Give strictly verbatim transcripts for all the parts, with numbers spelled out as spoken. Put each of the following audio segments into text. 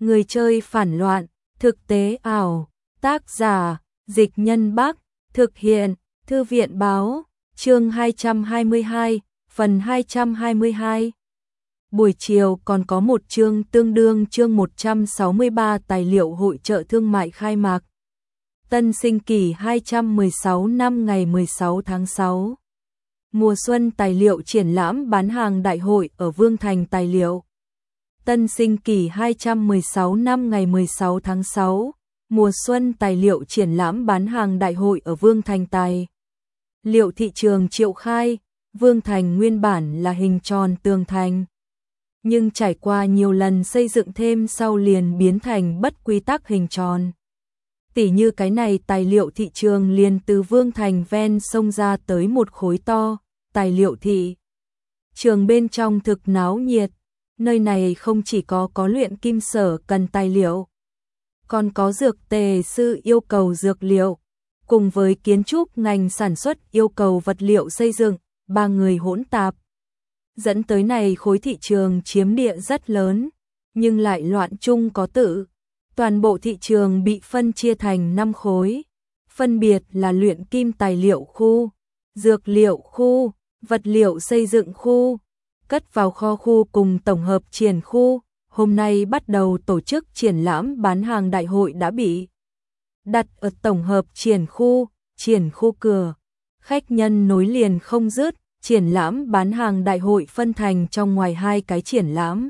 Người chơi phản loạn, thực tế ảo, tác giả, Dịch Nhân Bắc, thực hiện, Thư viện Báo, chương hai trăm hai mươi hai, phần hai trăm hai mươi hai. Buổi chiều còn có một chương tương đương chương một trăm sáu mươi ba tài liệu hội chợ thương mại khai mạc. Tân sinh kỷ hai trăm mười sáu năm ngày mười sáu tháng sáu. Mùa xuân tài liệu triển lãm bán hàng đại hội ở Vương Thành Tài liệu. Tân sinh kỷ hai trăm mười sáu năm ngày mười sáu tháng sáu. Mùa xuân tài liệu triển lãm bán hàng đại hội ở Vương Thành Tài liệu thị trường Triệu Khai. Vương Thành nguyên bản là hình tròn tường thành, nhưng trải qua nhiều lần xây dựng thêm sau liền biến thành bất quy tắc hình tròn. Tỉ như cái này tài liệu thị trường liền từ Vương Thành ven sông ra tới một khối to, tài liệu thị trường bên trong thực náo nhiệt. Nơi này không chỉ có có luyện kim sở cần tài liệu, còn có dược tề sư yêu cầu dược liệu, cùng với kiến trúc ngành sản xuất yêu cầu vật liệu xây dựng, ba người hỗn tạp. Dẫn tới này khối thị trường chiếm địa rất lớn, nhưng lại loạn chung có tự. Toàn bộ thị trường bị phân chia thành năm khối, phân biệt là luyện kim tài liệu khu, dược liệu khu, vật liệu xây dựng khu, cất vào kho khu cùng tổng hợp triển khu. Hôm nay bắt đầu tổ chức triển lãm bán hàng đại hội đã bị đặt ở tổng hợp triển khu, triển khu cửa. Khách nhân nối liền không dứt, triển lãm bán hàng đại hội phân thành trong ngoài hai cái triển lãm.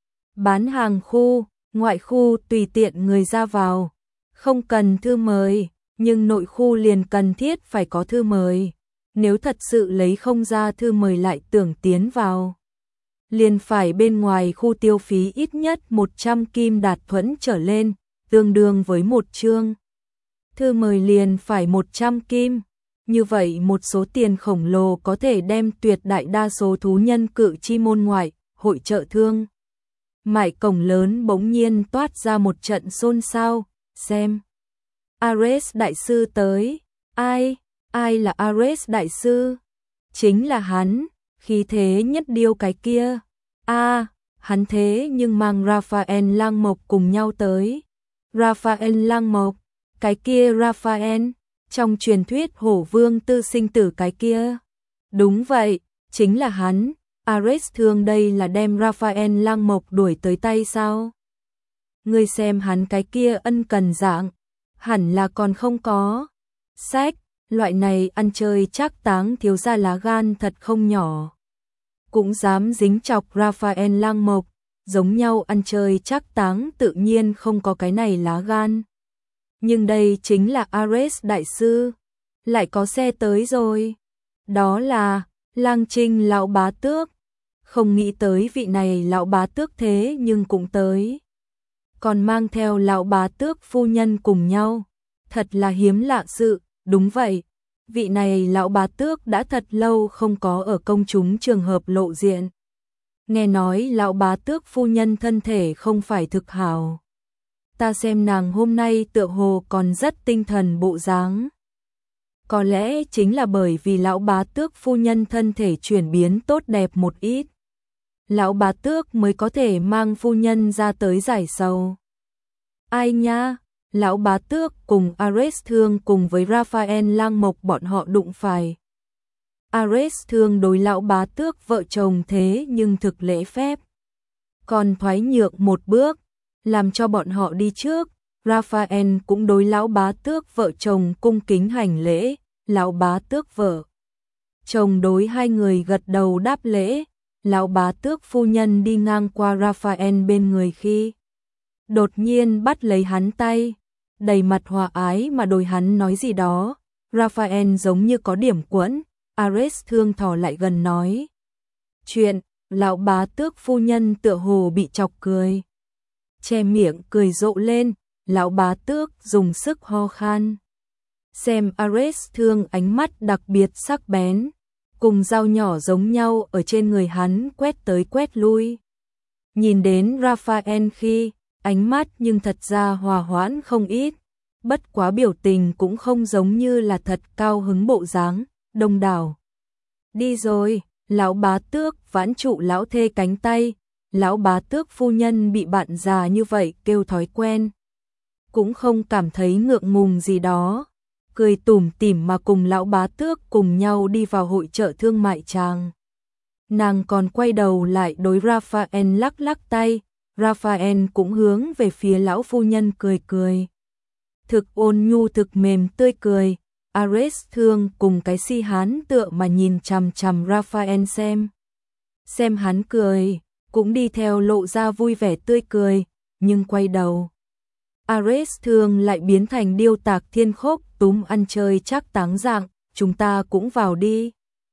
Bán hàng khu, ngoại khu tùy tiện người ra vào, không cần thư mời, nhưng nội khu liền cần thiết phải có thư mời. Nếu thật sự lấy không ra thư mời lại tưởng tiến vào, liền phải bên ngoài khu tiêu phí ít nhất một trăm kim đạt thuẫn trở lên, tương đương với một chương. Thư mời liền phải một trăm kim. Như vậy một số tiền khổng lồ có thể đem tuyệt đại đa số thú nhân cự chi môn ngoại, hội chợ thương mại cổng lớn bỗng nhiên toát ra một trận xôn xao. Xem, Ares đại sư tới. Ai? Ai là Ares đại sư? Chính là hắn, khí thế nhất điêu cái kia. A, à, hắn thế nhưng mang Raphael Lang Mộc cùng nhau tới. Raphael Lang Mộc, cái kia Raphael, trong truyền thuyết hổ vương tư sinh tử cái kia. Đúng vậy, chính là hắn. Ares thương đây là đem Raphael Lang Mộc đuổi tới tay sao? Ngươi xem hắn cái kia ân cần dạng, hẳn là còn không có. Sách, loại này ăn chơi chắc táng thiếu gia lá gan thật không nhỏ. Cũng dám dính chọc Raphael Lang Mộc, giống nhau ăn chơi chắc táng tự nhiên không có cái này lá gan. Nhưng đây chính là Ares đại sư, lại có xe tới rồi. Đó là Lang Trinh lão bá tước. Không nghĩ tới vị này lão bá tước thế nhưng cũng tới. Còn mang theo lão bá tước phu nhân cùng nhau. Thật là hiếm lạ sự, đúng vậy. Vị này lão bá tước đã thật lâu không có ở công chúng trường hợp lộ diện. Nghe nói lão bá tước phu nhân thân thể không phải thực hảo. Ta xem nàng hôm nay tựa hồ còn rất tinh thần bộ dáng. Có lẽ chính là bởi vì lão bá tước phu nhân thân thể chuyển biến tốt đẹp một ít. Lão bá tước mới có thể mang phu nhân ra tới giải sầu. Ai nha? Lão bá tước cùng Ares thương cùng với Raphael Lang Mộc bọn họ đụng phải. Ares thương đối lão bá tước vợ chồng thế nhưng thực lễ phép, còn thoái nhượng một bước, làm cho bọn họ đi trước. Raphael cũng đối lão bá tước vợ chồng cung kính hành lễ. Lão bá tước vợ chồng đối hai người gật đầu đáp lễ. Lão bá tước phu nhân đi ngang qua Raphael bên người khi đột nhiên bắt lấy hắn tay, đầy mặt hòa ái mà đối hắn nói gì đó. Raphael giống như có điểm quẫn. Ares thương thò lại gần nói chuyện. Lão bá tước phu nhân tựa hồ bị chọc cười, che miệng cười rộ lên. Lão bá tước dùng sức ho khan. Xem Ares thương ánh mắt đặc biệt sắc bén, cùng dao nhỏ giống nhau ở trên người hắn quét tới quét lui. Nhìn đến Raphael khi, ánh mắt nhưng thật ra hòa hoãn không ít, bất quá biểu tình cũng không giống như là thật cao hứng bộ dáng. Đông đảo. Đi rồi, lão bá tước vãn trụ lão thê cánh tay. lão bá tước phu nhân bị bạn già như vậy kêu thói quen, cũng không cảm thấy ngượng ngùng gì đó, cười tủm tỉm mà cùng lão bá tước cùng nhau đi vào hội chợ thương mại Tràng. Nàng còn quay đầu lại đối Raphael lắc lắc tay, Raphael cũng hướng về phía lão phu nhân cười cười. Thực ôn nhu thực mềm tươi cười, Ares Thương cùng cái si hán tựa mà nhìn chằm chằm Raphael xem. Xem hắn cười, cũng đi theo lộ ra vui vẻ tươi cười, nhưng quay đầu. Ares Thương lại biến thành điêu tạc thiên khốc túm ăn chơi chắc táng dạng, chúng ta cũng vào đi.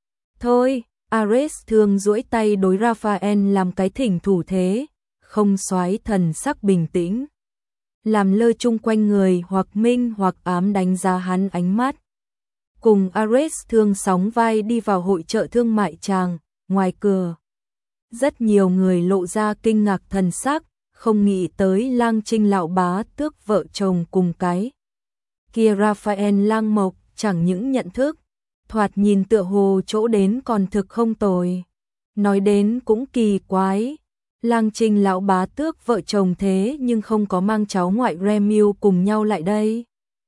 Thôi, Ares Thương duỗi tay đối Raphael làm cái thỉnh thủ thế, không soái thần sắc bình tĩnh. Làm lơ chung quanh người hoặc minh hoặc ám đánh giá hắn ánh mắt. Cùng Ares Thương sóng vai đi vào hội chợ thương mại Tràng, ngoài cửa. Rất nhiều người lộ ra kinh ngạc thần sắc, không nghĩ tới Lang Trinh lão bá tước vợ chồng cùng cái. Kia Raphael Lang Mộc chẳng những nhận thức, thoạt nhìn tựa hồ chỗ đến còn thực không tồi. Nói đến cũng kỳ quái, Lang Trinh lão bá tước vợ chồng thế nhưng không có mang cháu ngoại Remiu cùng nhau lại đây.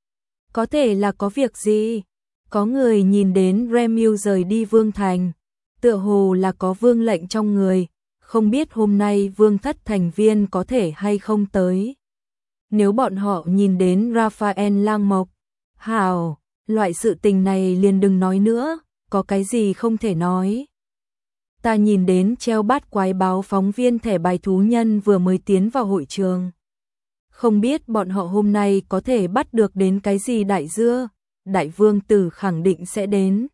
Có thể là có việc gì? Có người nhìn đến Remiu rời đi Vương Thành, tựa hồ là có vương lệnh trong người, không biết hôm nay vương thất thành viên có thể hay không tới. Nếu bọn họ nhìn đến Raphael Lang Mộc, hảo, loại sự tình này liền đừng nói nữa, có cái gì không thể nói. Ta nhìn đến treo bát quái báo phóng viên thẻ bài thú nhân vừa mới tiến vào hội trường. Không biết bọn họ hôm nay có thể bắt được đến cái gì đại dưa, đại vương tử khẳng định sẽ đến.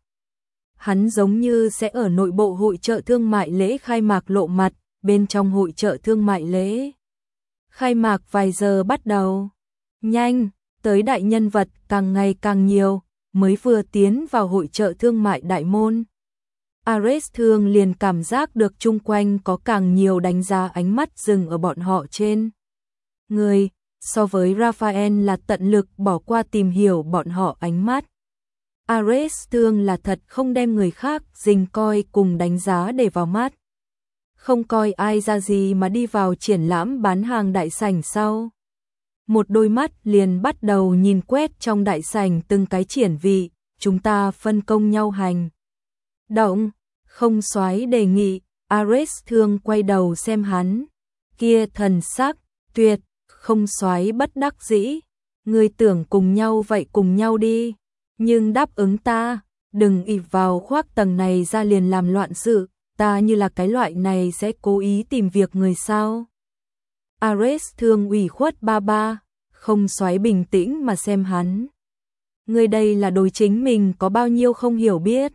Hắn giống như sẽ ở nội bộ hội chợ thương mại lễ khai mạc lộ mặt, bên trong hội chợ thương mại lễ. Khai mạc vài giờ bắt đầu. Nhanh, tới đại nhân vật càng ngày càng nhiều, mới vừa tiến vào hội chợ thương mại đại môn. Ares Thương liền cảm giác được chung quanh có càng nhiều đánh giá ánh mắt dừng ở bọn họ trên. Người, so với Raphael là tận lực bỏ qua tìm hiểu bọn họ ánh mắt. Ares Thương là thật không đem người khác dình coi cùng đánh giá để vào mắt. Không coi ai ra gì mà đi vào triển lãm bán hàng đại sảnh sau. Một đôi mắt liền bắt đầu nhìn quét trong đại sảnh từng cái triển vị, chúng ta phân công nhau hành. Động, không soái đề nghị, Ares Thương quay đầu xem hắn. Kia thần sắc, tuyệt, không soái bất đắc dĩ. Ngươi tưởng cùng nhau vậy cùng nhau đi. Nhưng đáp ứng ta, đừng ỷ vào khoác tầng này ra liền làm loạn sự, ta như là cái loại này sẽ cố ý tìm việc người sao. Ares Thương ủy khuất ba ba, không soái bình tĩnh mà xem hắn. Người đây là đối chính mình có bao nhiêu không hiểu biết.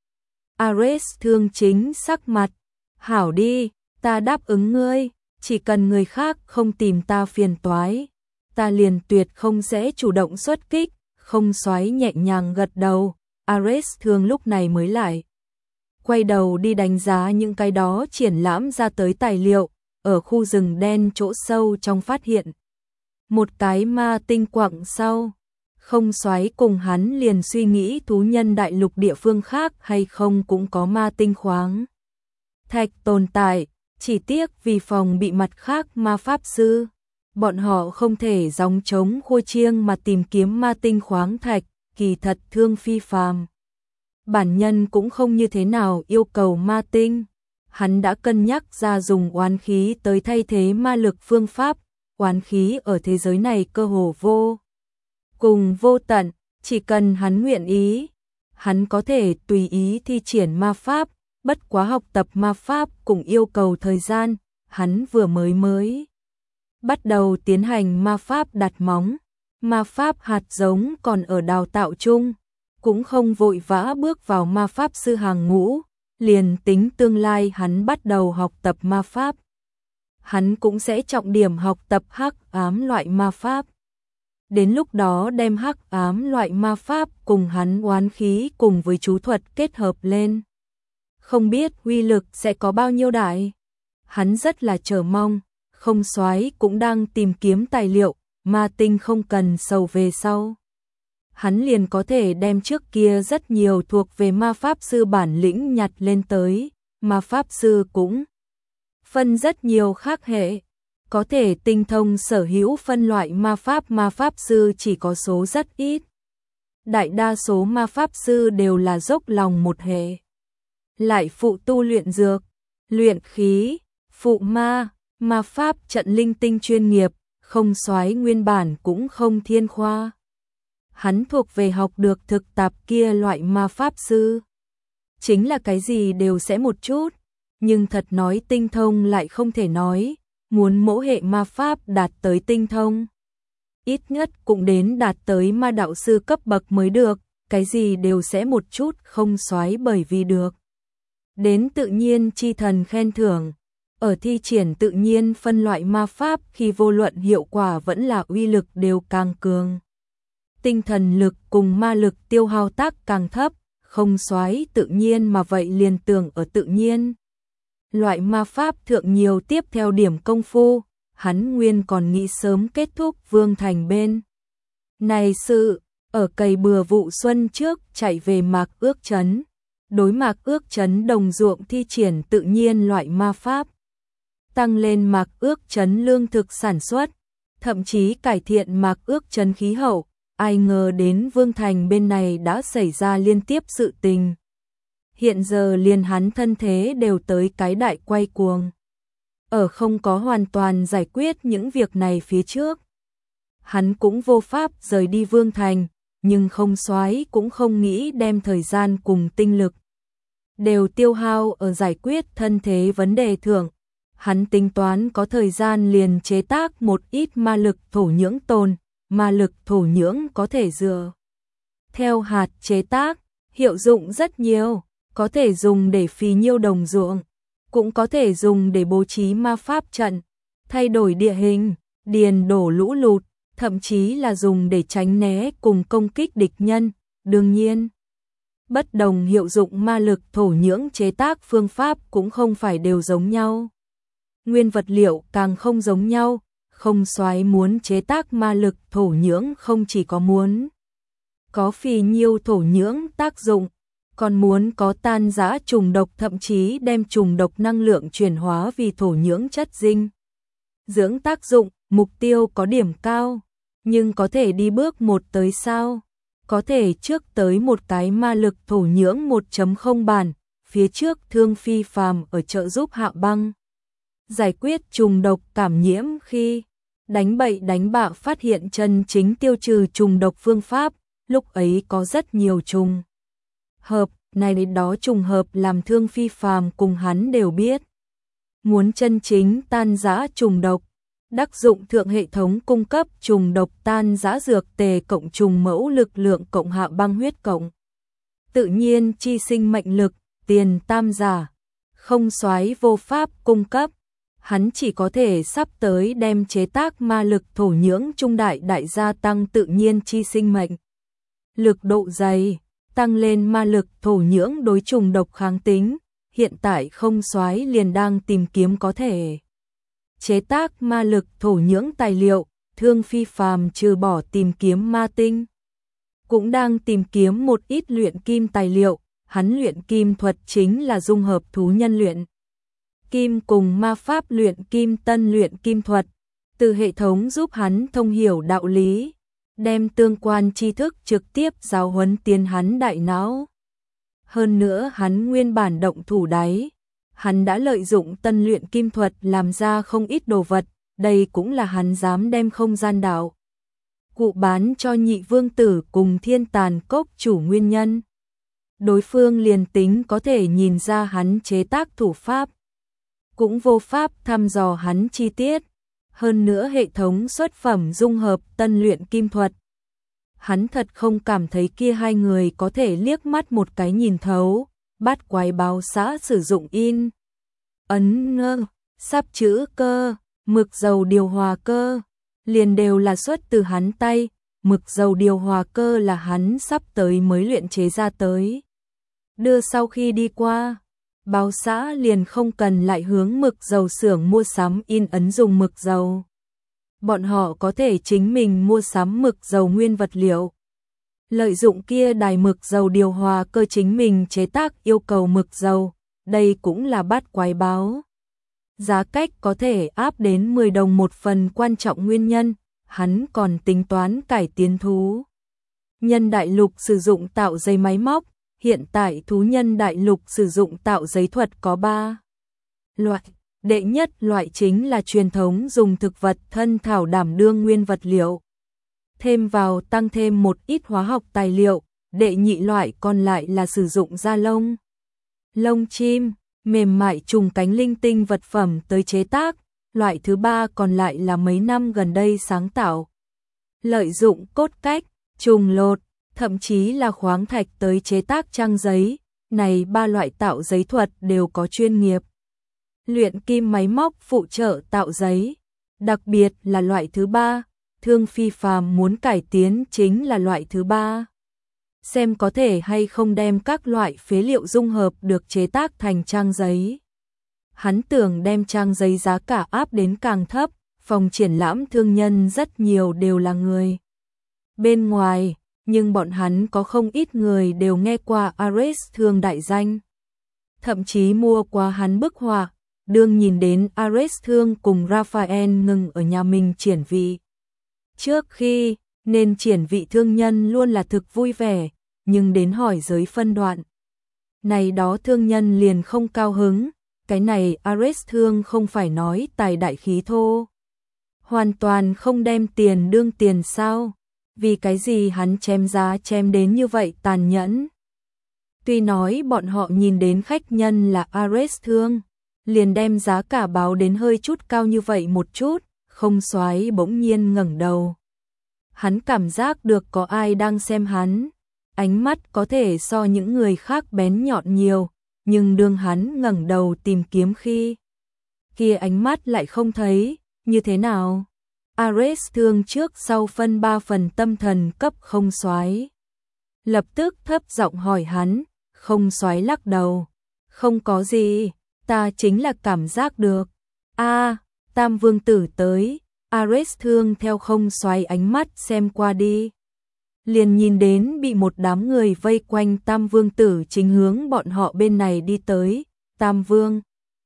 Ares Thương chính sắc mặt, hảo đi, ta đáp ứng ngươi, chỉ cần người khác không tìm ta phiền toái, ta liền tuyệt không sẽ chủ động xuất kích. Không soái nhẹ nhàng gật đầu, Ares Thương lúc này mới lại. Quay đầu đi đánh giá những cái đó triển lãm ra tới tài liệu, ở khu rừng đen chỗ sâu trong phát hiện. Một cái ma tinh quặng sau, không soái cùng hắn liền suy nghĩ thú nhân đại lục địa phương khác hay không cũng có ma tinh khoáng. Thạch tồn tại, chỉ tiếc vì phòng bị mặt khác ma pháp sư. Bọn họ không thể gióng trống khua chiêng mà tìm kiếm ma tinh khoáng thạch, kỳ thật thương phi phàm. Bản nhân cũng không như thế nào yêu cầu ma tinh. Hắn đã cân nhắc ra dùng oán khí tới thay thế ma lực phương pháp, oán khí ở thế giới này cơ hồ vô. Cùng vô tận, chỉ cần hắn nguyện ý, hắn có thể tùy ý thi triển ma pháp, bất quá học tập ma pháp cũng yêu cầu thời gian, hắn vừa mới mới. Bắt đầu tiến hành ma pháp đặt móng, ma pháp hạt giống còn ở đào tạo chung, cũng không vội vã bước vào ma pháp sư hàng ngũ, liền tính tương lai hắn bắt đầu học tập ma pháp. Hắn cũng sẽ trọng điểm học tập hắc ám loại ma pháp. Đến lúc đó đem hắc ám loại ma pháp cùng hắn oán khí cùng với chú thuật kết hợp lên. Không biết uy lực sẽ có bao nhiêu đại. Hắn rất là chờ mong. Không soái cũng đang tìm kiếm tài liệu, ma tinh không cần sầu về sau. Hắn liền có thể đem trước kia rất nhiều thuộc về ma pháp sư bản lĩnh nhặt lên tới, ma pháp sư cũng phân rất nhiều khác hệ. Có thể tinh thông sở hữu phân loại ma pháp, ma pháp sư chỉ có số rất ít. Đại đa số ma pháp sư đều là dốc lòng một hệ. Lại phụ tu luyện dược, luyện khí, phụ ma, ma pháp trận linh tinh chuyên nghiệp, không soái nguyên bản cũng không thiên khoa. Hắn thuộc về học được thực tập kia loại ma pháp sư. Chính là cái gì đều sẽ một chút, nhưng thật nói tinh thông lại không thể nói, muốn mỗi hệ ma pháp đạt tới tinh thông. Ít nhất cũng đến đạt tới ma đạo sư cấp bậc mới được, cái gì đều sẽ một chút không soái bởi vì được. Đến tự nhiên chi thần khen thưởng, ở thi triển tự nhiên phân loại ma pháp khi vô luận hiệu quả vẫn là uy lực đều càng cường. Tinh thần lực cùng ma lực tiêu hao tác càng thấp, không soái tự nhiên mà vậy liền tưởng ở tự nhiên. Loại ma pháp thượng nhiều tiếp theo điểm công phu, hắn nguyên còn nghĩ sớm kết thúc Vương Thành bên. Này sự, ở cày bừa vụ xuân trước chạy về Mạc Ước Trấn, đối Mạc Ước Trấn đồng ruộng thi triển tự nhiên loại ma pháp. Tăng lên Mạc Ước Trấn lương thực sản xuất, thậm chí cải thiện Mạc Ước Trấn khí hậu, ai ngờ đến Vương Thành bên này đã xảy ra liên tiếp sự tình. Hiện giờ liền hắn thân thế đều tới cái đại quay cuồng. Ở không có hoàn toàn giải quyết những việc này phía trước, hắn cũng vô pháp rời đi Vương Thành, nhưng không soái cũng không nghĩ đem thời gian cùng tinh lực đều tiêu hao ở giải quyết thân thế vấn đề thượng. Hắn tính toán có thời gian liền chế tác một ít ma lực thổ nhưỡng tồn, ma lực thổ nhưỡng có thể dựa theo hạt chế tác, hiệu dụng rất nhiều, có thể dùng để phì nhiêu đồng ruộng, cũng có thể dùng để bố trí ma pháp trận, thay đổi địa hình, điền đổ lũ lụt, thậm chí là dùng để tránh né cùng công kích địch nhân. Đương nhiên, bất đồng hiệu dụng ma lực thổ nhưỡng chế tác phương pháp cũng không phải đều giống nhau. Nguyên vật liệu càng không giống nhau, không soái muốn chế tác ma lực thổ nhưỡng không chỉ có muốn có phì nhiêu thổ nhưỡng tác dụng, còn muốn có tan rã trùng độc, thậm chí đem trùng độc năng lượng chuyển hóa vì thổ nhưỡng chất dinh dưỡng tác dụng. Mục tiêu có điểm cao, nhưng có thể đi bước một tới sao? Có thể trước tới một cái ma lực thổ nhưỡng một chấm không bản, phía trước Thương Phi Phàm ở trợ giúp Hạ Băng giải quyết trùng độc cảm nhiễm, khi đánh bậy đánh bạ phát hiện chân chính tiêu trừ trùng độc phương pháp, lúc ấy có rất nhiều trùng hợp, này đến đó trùng hợp làm Thương Phi Phàm cùng hắn đều biết. Muốn chân chính tan rã trùng độc, đắc dụng thượng hệ thống cung cấp trùng độc tan rã dược tề cộng trùng mẫu lực lượng cộng Hạ Băng huyết cộng tự nhiên chi sinh mệnh lực, tiền tam giả, không soái vô pháp cung cấp. Hắn chỉ có thể sắp tới đem chế tác ma lực thổ nhưỡng trung đại đại gia tăng tự nhiên chi sinh mệnh lực độ dày, tăng lên ma lực thổ nhưỡng đối trùng độc kháng tính. Hiện tại không soái liền đang tìm kiếm có thể chế tác ma lực thổ nhưỡng tài liệu. Thương Phi Phàm trừ bỏ tìm kiếm ma tinh, cũng đang tìm kiếm một ít luyện kim tài liệu. Hắn luyện kim thuật chính là dung hợp thú nhân luyện kim cùng ma pháp luyện kim tân luyện kim thuật, từ hệ thống giúp hắn thông hiểu đạo lý, đem tương quan tri thức trực tiếp giáo huấn tiến hắn đại não. Hơn nữa hắn nguyên bản động thủ đáy, hắn đã lợi dụng tân luyện kim thuật làm ra không ít đồ vật, đây cũng là hắn dám đem không gian đạo cụ bán cho Nhị Vương Tử cùng Thiên Tàn Cốc chủ nguyên nhân. Đối phương liền tính có thể nhìn ra hắn chế tác thủ pháp, cũng vô pháp thăm dò hắn chi tiết. Hơn nữa hệ thống xuất phẩm dung hợp tân luyện kim thuật, hắn thật không cảm thấy kia hai người có thể liếc mắt một cái nhìn thấu. Bát quái báo xã sử dụng in ấn ngơ, sắp chữ cơ, mực dầu điều hòa cơ, liền đều là xuất từ hắn tay. Mực dầu điều hòa cơ là hắn sắp tới mới luyện chế ra tới, đưa sau khi đi qua báo xã liền không cần lại hướng mực dầu xưởng mua sắm in ấn dùng mực dầu. Bọn họ có thể chính mình mua sắm mực dầu nguyên vật liệu, lợi dụng kia đài mực dầu điều hòa cơ chính mình chế tác yêu cầu mực dầu. Đây cũng là bát quái báo giá cách có thể áp đến mười đồng một phần, quan trọng nguyên nhân, hắn còn tính toán cải tiến thú nhân đại lục sử dụng tạo giấy máy móc. Hiện tại thú nhân đại lục sử dụng tạo giấy thuật có ba loại. Đệ nhất loại chính là truyền thống dùng thực vật thân thảo đảm đương nguyên vật liệu, thêm vào tăng thêm một ít hóa học tài liệu. Đệ nhị loại còn lại là sử dụng da lông, lông chim, mềm mại, trùng cánh, linh tinh vật phẩm tới chế tác. Loại thứ ba còn lại là mấy năm gần đây sáng tạo, lợi dụng cốt cách, trùng lột, thậm chí là khoáng thạch tới chế tác trang giấy. Này ba loại tạo giấy thuật đều có chuyên nghiệp luyện kim máy móc phụ trợ tạo giấy. Đặc biệt là loại thứ ba, Thương Phi Phàm muốn cải tiến chính là loại thứ ba. Xem có thể hay không đem các loại phế liệu dung hợp được chế tác thành trang giấy. Hắn tưởng đem trang giấy giá cả áp đến càng thấp. Phòng triển lãm thương nhân rất nhiều đều là người bên ngoài, nhưng bọn hắn có không ít người đều nghe qua Ares Thương đại danh, thậm chí mua qua hắn bức họa. Đương nhìn đến Ares Thương cùng Raphael ngừng ở nhà mình triển vị trước khi, nên triển vị thương nhân luôn là thực vui vẻ, nhưng đến hỏi giới phân đoạn này đó thương nhân liền không cao hứng. Cái này Ares Thương không phải nói tài đại khí thô, hoàn toàn không đem tiền đương tiền sao? Vì cái gì hắn chém giá chém đến như vậy tàn nhẫn? Tuy nói bọn họ nhìn đến khách nhân là Ares Thương, liền đem giá cả báo đến hơi chút cao như vậy một chút. Không Soái bỗng nhiên ngẩng đầu. Hắn cảm giác được có ai đang xem hắn, ánh mắt có thể so những người khác bén nhọn nhiều, nhưng đương hắn ngẩng đầu tìm kiếm khi, kia ánh mắt lại không thấy. Như thế nào? Ares Thương trước sau phân ba phần tâm thần cấp Không Soái. Lập tức thấp giọng hỏi hắn. Không Soái lắc đầu. Không có gì, ta chính là cảm giác được. A, Tam Vương Tử tới. Ares Thương theo Không Soái ánh mắt xem qua đi, liền nhìn đến bị một đám người vây quanh Tam Vương Tử chính hướng bọn họ bên này đi tới. Tam Vương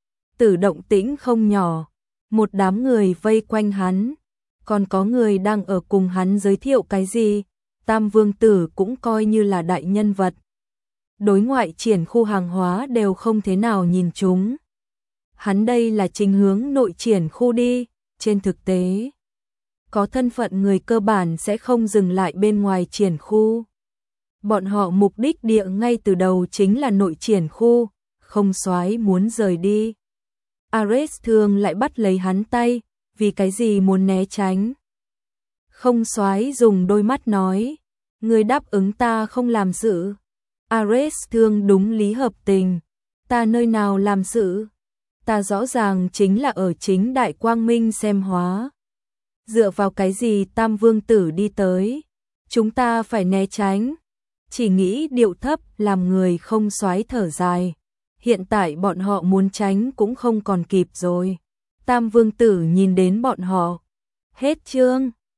Tử động tĩnh không nhỏ, một đám người vây quanh hắn, còn có người đang ở cùng hắn giới thiệu cái gì. Tam Vương Tử cũng coi như là đại nhân vật, đối ngoại triển khu hàng hóa đều không thế nào nhìn chúng. Hắn đây là chính hướng nội triển khu đi. Trên thực tế, có thân phận người cơ bản sẽ không dừng lại bên ngoài triển khu. Bọn họ mục đích địa ngay từ đầu chính là nội triển khu. Không Soái muốn rời đi, Ares Thương lại bắt lấy hắn tay. Vì cái gì muốn né tránh? Không Soái dùng đôi mắt nói, người đáp ứng ta không làm sự. Ares Thương đúng lý hợp tình, ta nơi nào làm sự? Ta rõ ràng chính là ở chính đại quang minh xem hóa. Dựa vào cái gì Tam Vương Tử đi tới, chúng ta phải né tránh? Chỉ nghĩ điệu thấp làm người Không Soái thở dài. Hiện tại bọn họ muốn tránh cũng không còn kịp rồi. Tam Vương Tử nhìn đến bọn họ. Hết chương.